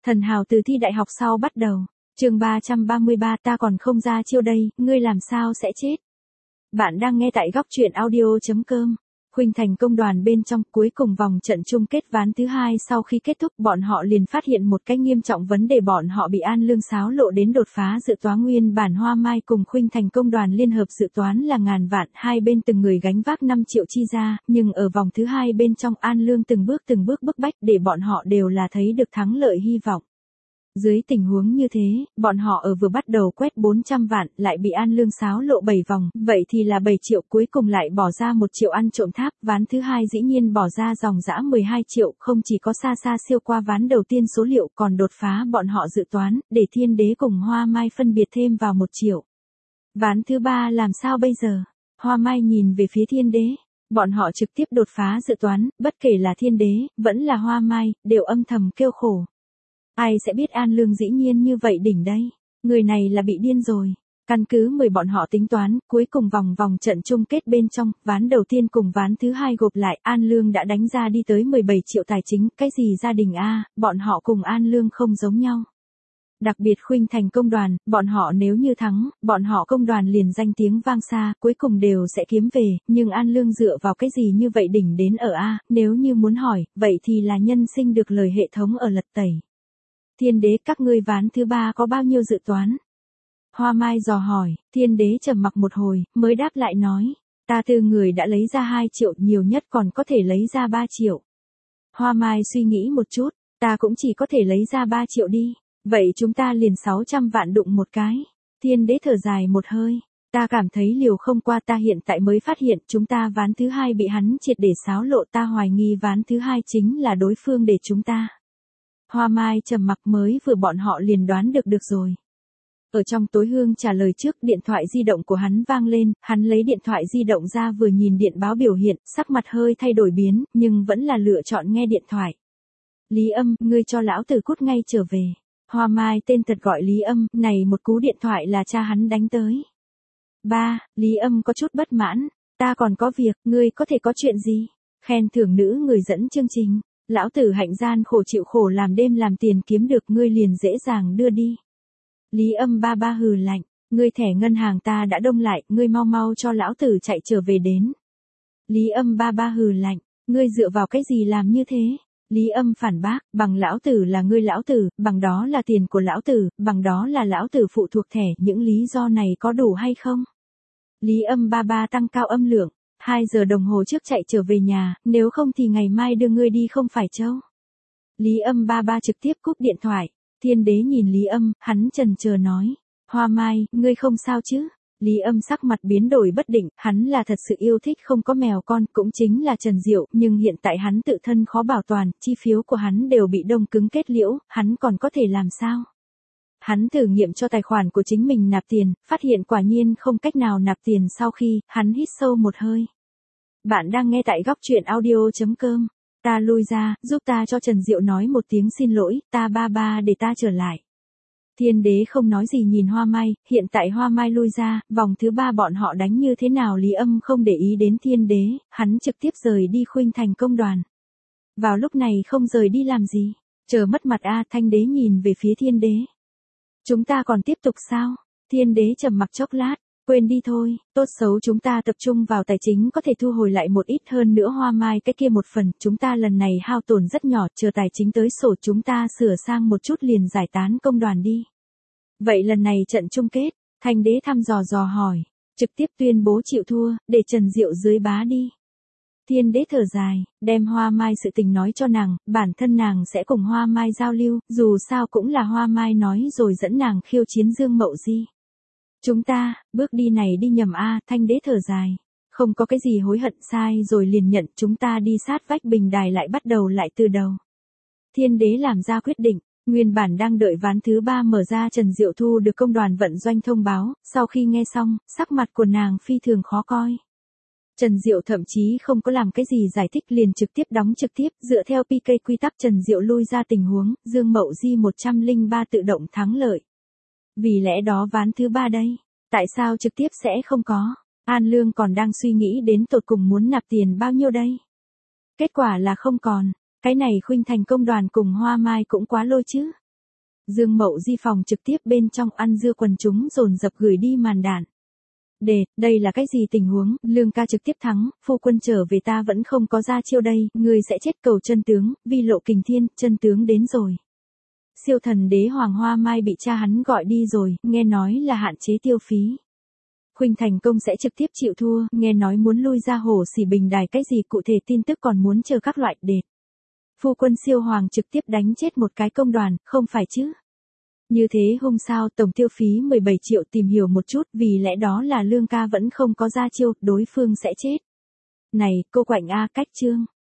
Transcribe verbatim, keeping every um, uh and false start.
Thần hào từ thi đại học sau bắt đầu. Chương ba trăm ba mươi ba ta còn không ra chiêu đây, ngươi làm sao sẽ chết. Bạn đang nghe tại góc truyện audio chấm com. Khuynh Thành công đoàn bên trong cuối cùng vòng trận chung kết ván thứ hai sau khi kết thúc bọn họ liền phát hiện một cái nghiêm trọng vấn đề bọn họ bị An Lương xáo lộ đến đột phá dự toán nguyên bản Hoa Mai cùng Khuynh Thành công đoàn liên hợp dự toán là ngàn vạn hai bên từng người gánh vác năm triệu chi ra, nhưng ở vòng thứ hai bên trong An Lương từng bước từng bước bức bách để bọn họ đều là thấy được thắng lợi hy vọng. Dưới tình huống như thế, bọn họ ở vừa bắt đầu quét bốn trăm vạn lại bị An Lương xáo lộ bảy vòng, vậy thì là bảy triệu cuối cùng lại bỏ ra một triệu ăn trộm tháp, ván thứ hai dĩ nhiên bỏ ra dòng dã mười hai triệu, không chỉ có xa xa siêu qua ván đầu tiên số liệu còn đột phá bọn họ dự toán, để Thiên Đế cùng Hoa Mai phân biệt thêm vào một triệu. Ván thứ ba làm sao bây giờ? Hoa Mai nhìn về phía Thiên Đế. Bọn họ trực tiếp đột phá dự toán, bất kể là Thiên Đế, vẫn là Hoa Mai, đều âm thầm kêu khổ. Ai sẽ biết An Lương dĩ nhiên như vậy đỉnh đây, người này là bị điên rồi. Căn cứ mười bọn họ tính toán, cuối cùng vòng vòng trận chung kết bên trong, ván đầu tiên cùng ván thứ hai gộp lại, An Lương đã đánh ra đi tới mười bảy triệu tài chính, cái gì gia đình a, bọn họ cùng An Lương không giống nhau. Đặc biệt Khuynh Thành công đoàn, bọn họ nếu như thắng, bọn họ công đoàn liền danh tiếng vang xa, cuối cùng đều sẽ kiếm về, nhưng An Lương dựa vào cái gì như vậy đỉnh đến ở a, nếu như muốn hỏi, vậy thì là nhân sinh được lời hệ thống ở lật tẩy. Thiên Đế các ngươi ván thứ ba có bao nhiêu dự toán? Hoa Mai dò hỏi, Thiên Đế trầm mặc một hồi, mới đáp lại nói, ta từ người đã lấy ra hai triệu, nhiều nhất còn có thể lấy ra ba triệu. Hoa Mai suy nghĩ một chút, ta cũng chỉ có thể lấy ra ba triệu đi, vậy chúng ta liền sáu trăm vạn đụng một cái. Thiên Đế thở dài một hơi, ta cảm thấy liều không qua, ta hiện tại mới phát hiện chúng ta ván thứ hai bị hắn triệt để xáo lộ, ta hoài nghi ván thứ hai chính là đối phương để chúng ta. Hoa Mai trầm mặc, mới vừa bọn họ liền đoán được được rồi. Ở trong tối Hương trả lời trước, điện thoại di động của hắn vang lên, hắn lấy điện thoại di động ra vừa nhìn điện báo biểu hiện, sắc mặt hơi thay đổi biến, nhưng vẫn là lựa chọn nghe điện thoại. Lý Âm, ngươi cho lão tử cút ngay trở về. Hoa Mai tên thật gọi Lý Âm, này một cú điện thoại là cha hắn đánh tới. Ba, Lý Âm có chút bất mãn, ta còn có việc, ngươi có thể có chuyện gì? Khen thưởng nữ người dẫn chương trình. Lão tử hạnh gian khổ chịu khổ làm đêm làm tiền kiếm được, ngươi liền dễ dàng đưa đi. Lý Âm ba ba hừ lạnh, ngươi thẻ ngân hàng ta đã đông lại, ngươi mau mau cho lão tử chạy trở về đến. Lý Âm ba ba hừ lạnh, ngươi dựa vào cái gì làm như thế? Lý Âm phản bác, bằng lão tử là ngươi lão tử, bằng đó là tiền của lão tử, bằng đó là lão tử phụ thuộc thẻ, những lý do này có đủ hay không? Lý Âm ba ba tăng cao âm lượng. Hai giờ đồng hồ trước chạy trở về nhà, nếu không thì ngày mai đưa ngươi đi không phải châu. Lý Âm ba ba trực tiếp cúp điện thoại. Thiên Đế nhìn Lý Âm, hắn chần chờ nói. Hoa Mai, ngươi không sao chứ? Lý Âm sắc mặt biến đổi bất định, hắn là thật sự yêu thích không có mèo con, cũng chính là Trần Diệu, nhưng hiện tại hắn tự thân khó bảo toàn, chi phiếu của hắn đều bị đông cứng kết liễu, hắn còn có thể làm sao? Hắn thử nghiệm cho tài khoản của chính mình nạp tiền, phát hiện quả nhiên không cách nào nạp tiền, sau khi, hắn hít sâu một hơi. Bạn đang nghe tại góc truyện audio chấm com. Ta lui ra, giúp ta cho Trần Diệu nói một tiếng xin lỗi, ta ba ba để ta trở lại. Thiên Đế không nói gì nhìn Hoa Mai, hiện tại Hoa Mai lui ra, vòng thứ ba bọn họ đánh như thế nào Lý Âm không để ý đến Thiên Đế, hắn trực tiếp rời đi Khuynh Thành công đoàn. Vào lúc này không rời đi làm gì? Chờ mất mặt a, Thanh Đế nhìn về phía Thiên Đế. Chúng ta còn tiếp tục sao? Thiên Đế trầm mặc chốc lát, quên đi thôi, tốt xấu chúng ta tập trung vào tài chính có thể thu hồi lại một ít, hơn nữa Hoa Mai cái kia một phần, chúng ta lần này hao tổn rất nhỏ, chờ tài chính tới sổ chúng ta sửa sang một chút liền giải tán công đoàn đi. Vậy lần này trận chung kết, Thanh Đế thăm dò dò hỏi, trực tiếp tuyên bố chịu thua, để Trần Diệu dưới bá đi. Thiên Đế thở dài, đem Hoa Mai sự tình nói cho nàng, bản thân nàng sẽ cùng Hoa Mai giao lưu, dù sao cũng là Hoa Mai nói rồi dẫn nàng khiêu chiến Dương Mậu Di. Chúng ta, bước đi này đi nhầm a, Thanh Đế thở dài. Không có cái gì hối hận, sai rồi liền nhận, chúng ta đi sát vách bình đài lại bắt đầu lại từ đầu. Thiên Đế làm ra quyết định, nguyên bản đang đợi ván thứ ba mở ra Trần Diệu thu được công đoàn vận doanh thông báo, sau khi nghe xong, sắc mặt của nàng phi thường khó coi. Trần Diệu thậm chí không có làm cái gì giải thích liền trực tiếp đóng trực tiếp, dựa theo pê ca quy tắc Trần Diệu lui ra tình huống, Dương Mậu Di một trăm lẻ ba tự động thắng lợi. Vì lẽ đó ván thứ ba đây, tại sao trực tiếp sẽ không có? An Lương còn đang suy nghĩ đến tột cùng muốn nạp tiền bao nhiêu đây? Kết quả là không còn, cái này Khuynh Thành công đoàn cùng Hoa Mai cũng quá lôi chứ. Dương Mậu Di phòng trực tiếp bên trong ăn dưa quần chúng dồn dập gửi đi màn đạn. Đề, đây là cái gì tình huống, Lương ca trực tiếp thắng, phu quân trở về ta vẫn không có ra chiêu đây, người sẽ chết cầu chân tướng, vi lộ kình thiên, chân tướng đến rồi. Siêu thần đế Hoàng Hoa Mai bị cha hắn gọi đi rồi, nghe nói là hạn chế tiêu phí. Khuynh Thành Công sẽ trực tiếp chịu thua, nghe nói muốn lui ra Hồ Sỉ Bình Đài, cái gì cụ thể tin tức còn muốn chờ các loại đệt. Phu quân siêu hoàng trực tiếp đánh chết một cái công đoàn, không phải chứ? Như thế hôm sau tổng tiêu phí mười bảy triệu, tìm hiểu một chút, vì lẽ đó là Lương ca vẫn không có ra chiêu, đối phương sẽ chết. Này, cô Quạnh A, cách chương.